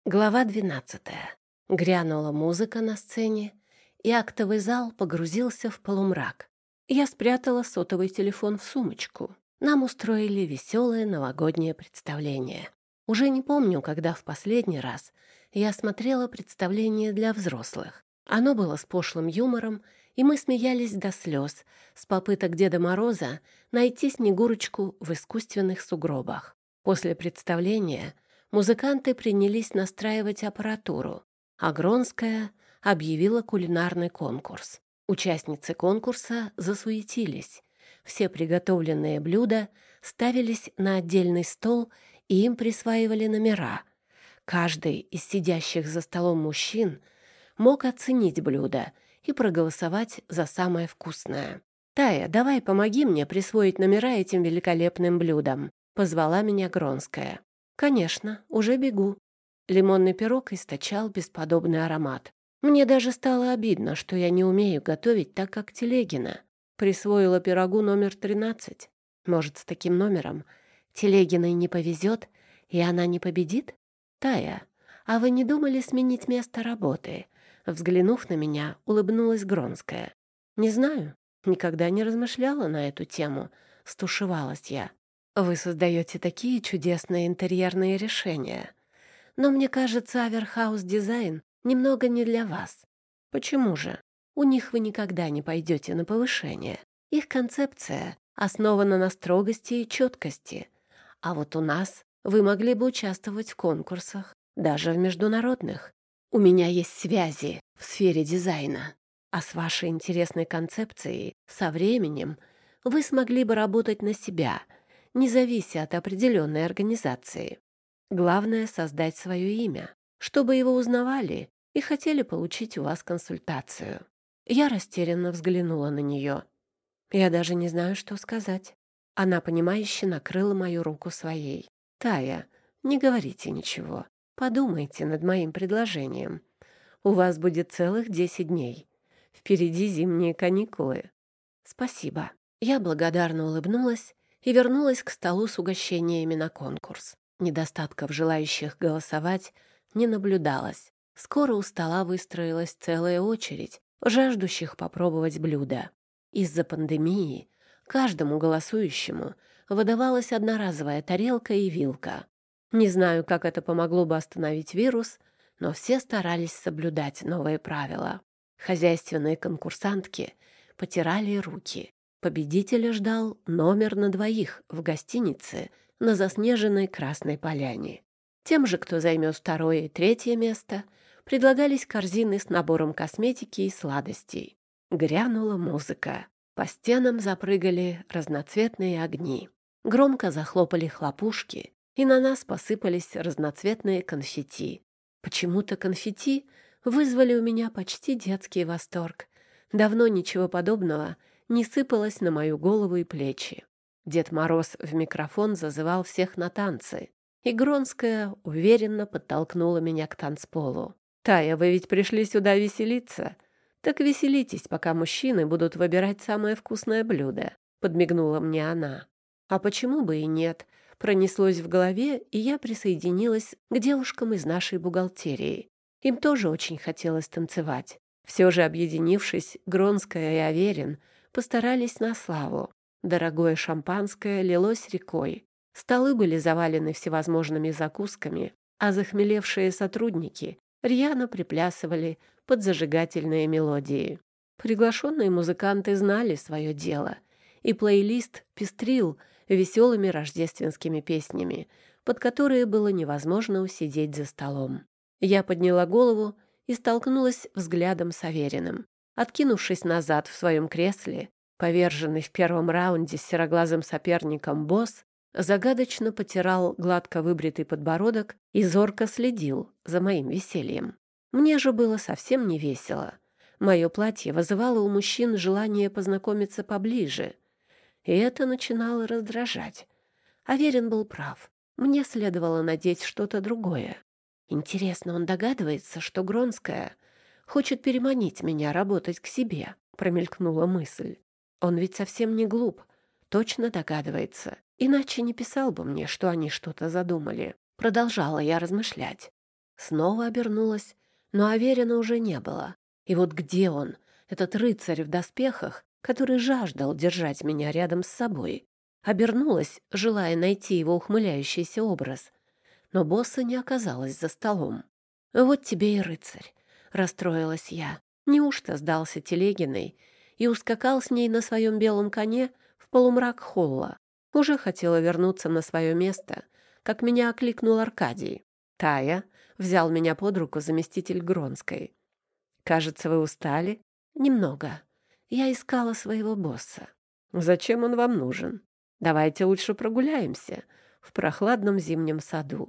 Глава 12. Грянула музыка на сцене, и актовый зал погрузился в полумрак. Я спрятала сотовый телефон в сумочку. Нам устроили веселое новогоднее представление. Уже не помню, когда в последний раз я смотрела представление для взрослых. Оно было с пошлым юмором, и мы смеялись до слез с попыток Деда Мороза найти Снегурочку в искусственных сугробах. После представления музыканты принялись настраивать аппаратуру, а Гронская объявила кулинарный конкурс. Участницы конкурса засуетились. Все приготовленные блюда ставились на отдельный стол, и им присваивали номера. Каждый из сидящих за столом мужчин мог оценить блюдо и проголосовать за самое вкусное. «Тая, давай помоги мне присвоить номера этим великолепным блюдам», — позвала меня Гронская. «Конечно, уже бегу». Лимонный пирог источал бесподобный аромат. Мне даже стало обидно, что я не умею готовить так, как Телегина. Присвоила пирогу номер 13. Может, с таким номером Телегиной не повезет, и она не победит? «Тая, а вы не думали сменить место работы?» Взглянув на меня, улыбнулась Гронская. «Не знаю, никогда не размышляла на эту тему», — стушевалась я. «Вы создаете такие чудесные интерьерные решения. Но мне кажется, Аверхаус Дизайн немного не для вас. Почему же? У них вы никогда не пойдете на повышение. Их концепция основана на строгости и четкости. А вот у нас вы могли бы участвовать в конкурсах, даже в международных. У меня есть связи в сфере дизайна. А с вашей интересной концепцией, со временем, вы смогли бы работать на себя, не завися от определенной организации. Главное — создать свое имя, чтобы его узнавали и хотели получить у вас консультацию». Я растерянно взглянула на нее. Я даже не знаю, что сказать. Она, понимающе накрыла мою руку своей. «Тая, не говорите ничего. Подумайте над моим предложением. У вас будет целых 10 дней. Впереди зимние каникулы». «Спасибо». Я благодарно улыбнулась и вернулась к столу с угощениями на конкурс. Недостатков желающих голосовать не наблюдалось. Скоро у стола выстроилась целая очередь жаждущих попробовать блюда. Из-за пандемии каждому голосующему выдавалась одноразовая тарелка и вилка. Не знаю, как это помогло бы остановить вирус, но все старались соблюдать новые правила. Хозяйственные конкурсантки потирали руки. Победителя ждал номер на двоих в гостинице на заснеженной Красной Поляне. Тем же, кто займет второе и третье место, предлагались корзины с набором косметики и сладостей. Грянула музыка. По стенам запрыгали разноцветные огни. Громко захлопали хлопушки, и на нас посыпались разноцветные конфетти. Почему-то конфетти вызвали у меня почти детский восторг. Давно ничего подобного не сыпалось на мою голову и плечи. Дед Мороз в микрофон зазывал всех на танцы, и Гронская уверенно подтолкнула меня к танцполу. «Тая, вы ведь пришли сюда веселиться? Так веселитесь, пока мужчины будут выбирать самое вкусное блюдо», — подмигнула мне она. «А почему бы и нет?» Пронеслось в голове, и я присоединилась к девушкам из нашей бухгалтерии. Им тоже очень хотелось танцевать. Все же, объединившись, Гронская и Аверин постарались на славу. Дорогое шампанское лилось рекой. Столы были завалены всевозможными закусками, а захмелевшие сотрудники рьяно приплясывали под зажигательные мелодии. Приглашенные музыканты знали свое дело, и плейлист пестрил веселыми рождественскими песнями, под которые было невозможно усидеть за столом. Я подняла голову и столкнулась взглядом с Авериным. Откинувшись назад в своем кресле, поверженный в первом раунде с сероглазым соперником босс загадочно потирал гладко выбритый подбородок и зорко следил за моим весельем. Мне же было совсем не весело. Мое платье вызывало у мужчин желание познакомиться поближе, и это начинало раздражать. Аверин был прав. Мне следовало надеть что-то другое. Интересно, он догадывается, что Гронская хочет переманить меня работать к себе, промелькнула мысль. Он ведь совсем не глуп, точно догадывается. Иначе не писал бы мне, что они что-то задумали. Продолжала я размышлять. Снова обернулась, но Аверина уже не было. И вот где он, этот рыцарь в доспехах, который жаждал держать меня рядом с собой? Обернулась, желая найти его ухмыляющийся образ. Но босса не оказалось за столом. «Вот тебе и рыцарь», — расстроилась я. Неужто сдался Телегиной и ускакал с ней на своем белом коне в полумрак холла? Уже хотела вернуться на свое место, как меня окликнул Аркадий. «Тая», — взял меня под руку заместитель Гронской. «Кажется, вы устали?» «Немного. Я искала своего босса». «Зачем он вам нужен? Давайте лучше прогуляемся в прохладном зимнем саду».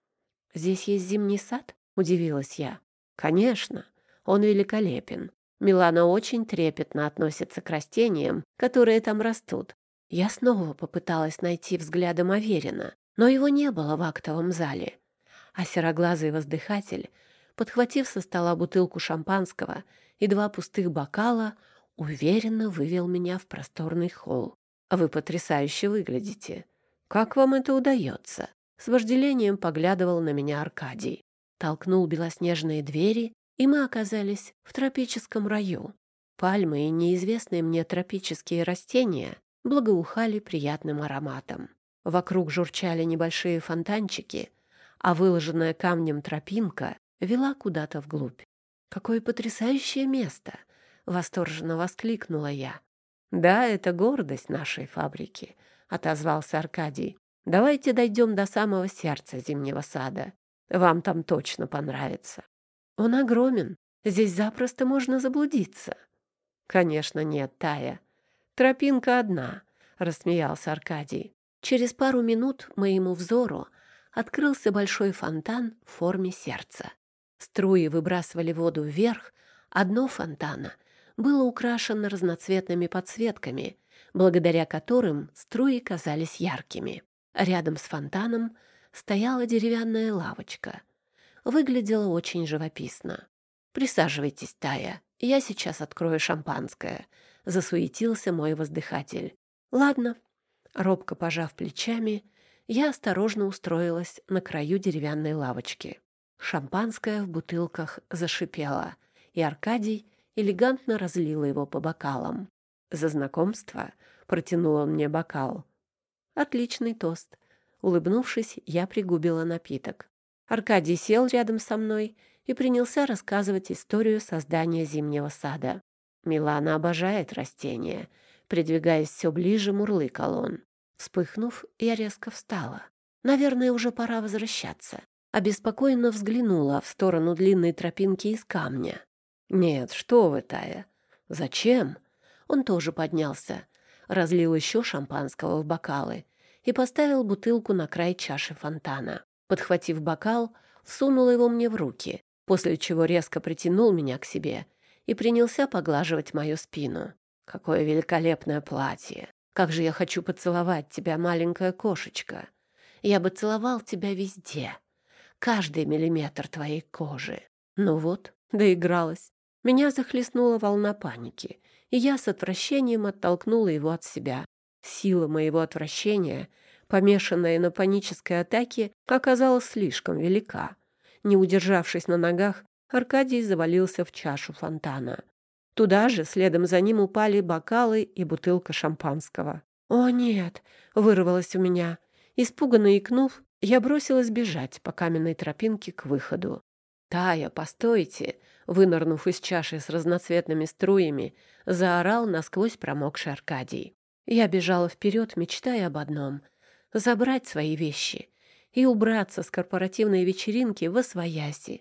«Здесь есть зимний сад?» — удивилась я. «Конечно, он великолепен. Милана очень трепетно относится к растениям, которые там растут». Я снова попыталась найти взглядом Аверина, но его не было в актовом зале. А сероглазый воздыхатель, подхватив со стола бутылку шампанского и 2 пустых бокала, уверенно вывел меня в просторный холл. «Вы потрясающе выглядите. Как вам это удается?» С вожделением поглядывал на меня Аркадий. Толкнул белоснежные двери, и мы оказались в тропическом раю. Пальмы и неизвестные мне тропические растения благоухали приятным ароматом. Вокруг журчали небольшие фонтанчики, а выложенная камнем тропинка вела куда-то вглубь. «Какое потрясающее место!» — восторженно воскликнула я. «Да, это гордость нашей фабрики», — отозвался Аркадий. «Давайте дойдем до самого сердца зимнего сада. Вам там точно понравится». «Он огромен. Здесь запросто можно заблудиться». «Конечно нет, Тая. Тропинка одна», — рассмеялся Аркадий. Через пару минут моему взору открылся большой фонтан в форме сердца. Струи выбрасывали воду вверх, а дно фонтана было украшено разноцветными подсветками, благодаря которым струи казались яркими. Рядом с фонтаном стояла деревянная лавочка. Выглядела очень живописно. «Присаживайтесь, Тая, я сейчас открою шампанское», — засуетился мой воздыхатель. «Ладно». Робко пожав плечами, я осторожно устроилась на краю деревянной лавочки. Шампанское в бутылках зашипело, и Аркадий элегантно разлил его по бокалам. «За знакомство?» — протянул он мне бокал. «Отличный тост». Улыбнувшись, я пригубила напиток. Аркадий сел рядом со мной и принялся рассказывать историю создания зимнего сада. «Милана обожает растения», — придвигаясь все ближе, мурлыкал он. Вспыхнув, я резко встала. Наверное, уже пора возвращаться. Обеспокоенно взглянула в сторону длинной тропинки из камня. «Нет, что вы, Тая, зачем?» Он тоже поднялся, разлил еще шампанского в бокалы и поставил бутылку на край чаши фонтана. Подхватив бокал, сунул его мне в руки, после чего резко притянул меня к себе и принялся поглаживать мою спину. «Какое великолепное платье! Как же я хочу поцеловать тебя, маленькая кошечка! Я бы целовал тебя везде, каждый миллиметр твоей кожи». Ну вот, доигралась. Меня захлестнула волна паники, и я с отвращением оттолкнула его от себя. Сила моего отвращения, помешанная на панической атаке, оказалась слишком велика. Не удержавшись на ногах, Аркадий завалился в чашу фонтана. Туда же, следом за ним, упали бокалы и бутылка шампанского. «О, нет!» — вырвалось у меня. Испуганно икнув, я бросилась бежать по каменной тропинке к выходу. «Тая, постойте!» — вынырнув из чаши с разноцветными струями, заорал насквозь промокший Аркадий. Я бежала вперед, мечтая об одном — забрать свои вещи и убраться с корпоративной вечеринки восвояси.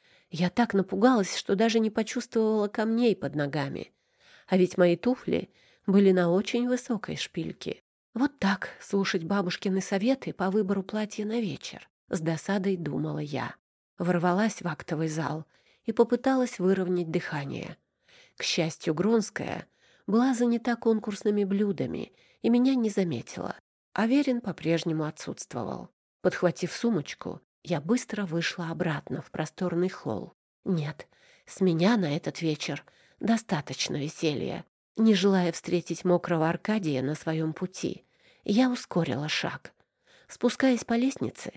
Я так напугалась, что даже не почувствовала камней под ногами. А ведь мои туфли были на очень высокой шпильке. Вот так слушать бабушкины советы по выбору платья на вечер. С досадой думала я. Ворвалась в актовый зал и попыталась выровнять дыхание. К счастью, Гронская была занята конкурсными блюдами и меня не заметила. Аверин по-прежнему отсутствовал. Подхватив сумочку, я быстро вышла обратно в просторный холл. Нет, с меня на этот вечер достаточно веселья. Не желая встретить мокрого Аркадия на своем пути, я ускорила шаг. Спускаясь по лестнице,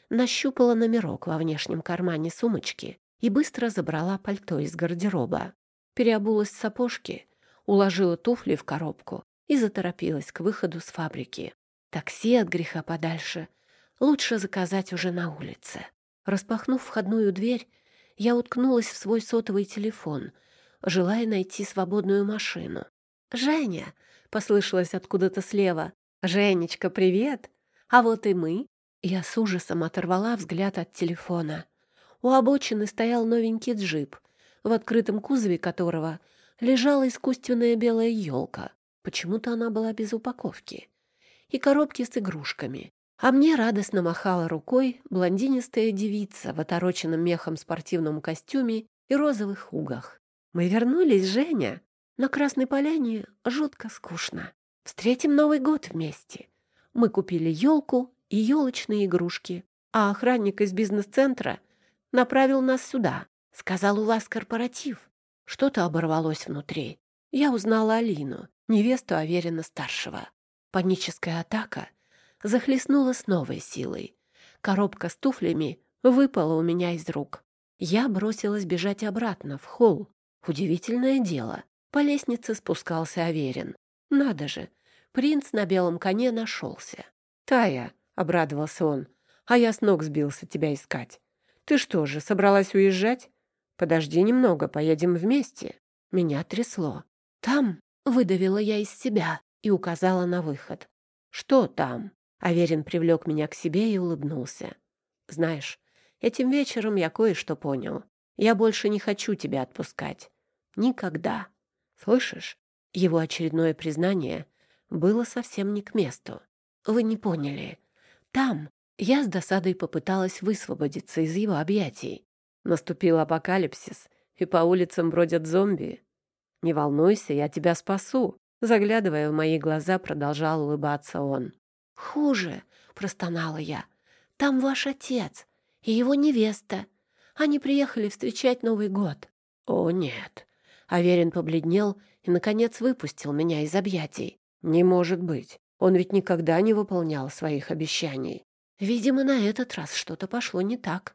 нащупала номерок во внешнем кармане сумочки и быстро забрала пальто из гардероба. Переобулась в сапожки, уложила туфли в коробку и заторопилась к выходу с фабрики. Такси от греха подальше лучше заказать уже на улице. Распахнув входную дверь, я уткнулась в свой сотовый телефон, желая найти свободную машину. «Женя!» — послышалось откуда-то слева. «Женечка, привет! А вот и мы!» Я с ужасом оторвала взгляд от телефона. У обочины стоял новенький джип, в открытом кузове которого лежала искусственная белая елка. Почему-то она была без упаковки. И коробки с игрушками. А мне радостно махала рукой блондинистая девица в отороченном мехом спортивном костюме и розовых хугах. «Мы вернулись, Женя. На Красной Поляне жутко скучно. Встретим Новый год вместе. Мы купили елку и елочные игрушки, а охранник из бизнес-центра направил нас сюда. Сказал, у вас корпоратив». Что-то оборвалось внутри. Я узнала Алину, невесту Аверина-старшего. Паническая атака захлестнула с новой силой. Коробка с туфлями выпала у меня из рук. Я бросилась бежать обратно, в холл. Удивительное дело. По лестнице спускался Аверин. Надо же, принц на белом коне нашелся. «Тая», — обрадовался он, — «а я с ног сбился тебя искать. Ты что же, собралась уезжать? Подожди немного, поедем вместе». Меня трясло. «Там», — выдавила я из себя и указала на выход. «Что там?» Аверин привлек меня к себе и улыбнулся. «Знаешь, этим вечером я кое-что понял. Я больше не хочу тебя отпускать. Никогда. Слышишь?» Его очередное признание было совсем не к месту. «Вы не поняли. Там...» Я с досадой попыталась высвободиться из его объятий. Наступил апокалипсис, и по улицам бродят зомби. «Не волнуйся, я тебя спасу», — заглядывая в мои глаза, продолжал улыбаться он. «Хуже», — простонала я. «Там ваш отец и его невеста. Они приехали встречать Новый год». «О, нет». Аверин побледнел и, наконец, выпустил меня из объятий. «Не может быть. Он ведь никогда не выполнял своих обещаний». Видимо, на этот раз что-то пошло не так.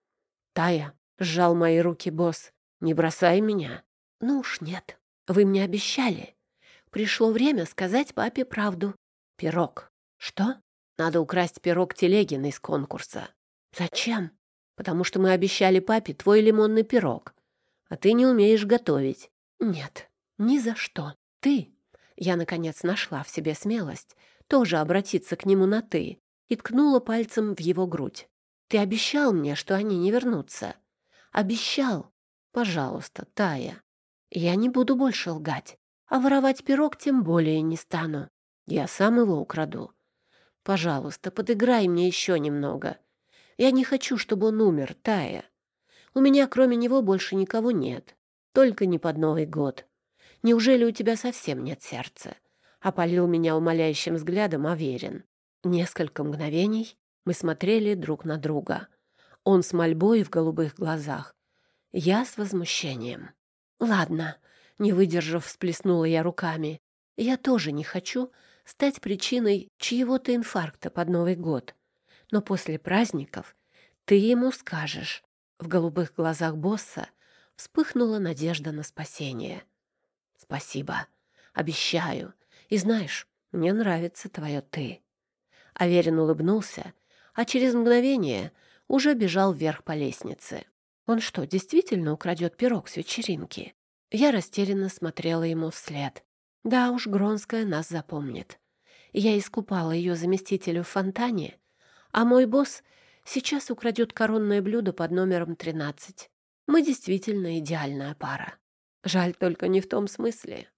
«Тая», — сжал мои руки босс, — «не бросай меня». «Ну уж нет. Вы мне обещали. Пришло время сказать папе правду. Пирог». «Что?» «Надо украсть пирог Телегина из конкурса». «Зачем?» «Потому что мы обещали папе твой лимонный пирог, а ты не умеешь готовить». «Нет, ни за что. Ты...» Я, наконец, нашла в себе смелость тоже обратиться к нему на «ты» и ткнула пальцем в его грудь. «Ты обещал мне, что они не вернутся. Обещал. Пожалуйста, Тая. Я не буду больше лгать, а воровать пирог тем более не стану. Я сам его украду. Пожалуйста, подыграй мне еще немного. Я не хочу, чтобы он умер, Тая. У меня кроме него больше никого нет. Только не под Новый год. Неужели у тебя совсем нет сердца?» Опалил меня умоляющим взглядом Аверин. Несколько мгновений мы смотрели друг на друга. Он с мольбой в голубых глазах. Я с возмущением. «Ладно», — не выдержав, всплеснула я руками. «Я тоже не хочу стать причиной чьего-то инфаркта под Новый год. Но после праздников ты ему скажешь». В голубых глазах босса вспыхнула надежда на спасение. «Спасибо. Обещаю. И знаешь, мне нравится твое «ты». Аверин улыбнулся, а через мгновение уже бежал вверх по лестнице. Он что, действительно украдет пирог с вечеринки? Я растерянно смотрела ему вслед. Да уж, Гронская нас запомнит. Я искупала ее заместителю в фонтане, а мой босс сейчас украдет коронное блюдо под номером 13. Мы действительно идеальная пара. Жаль только не в том смысле.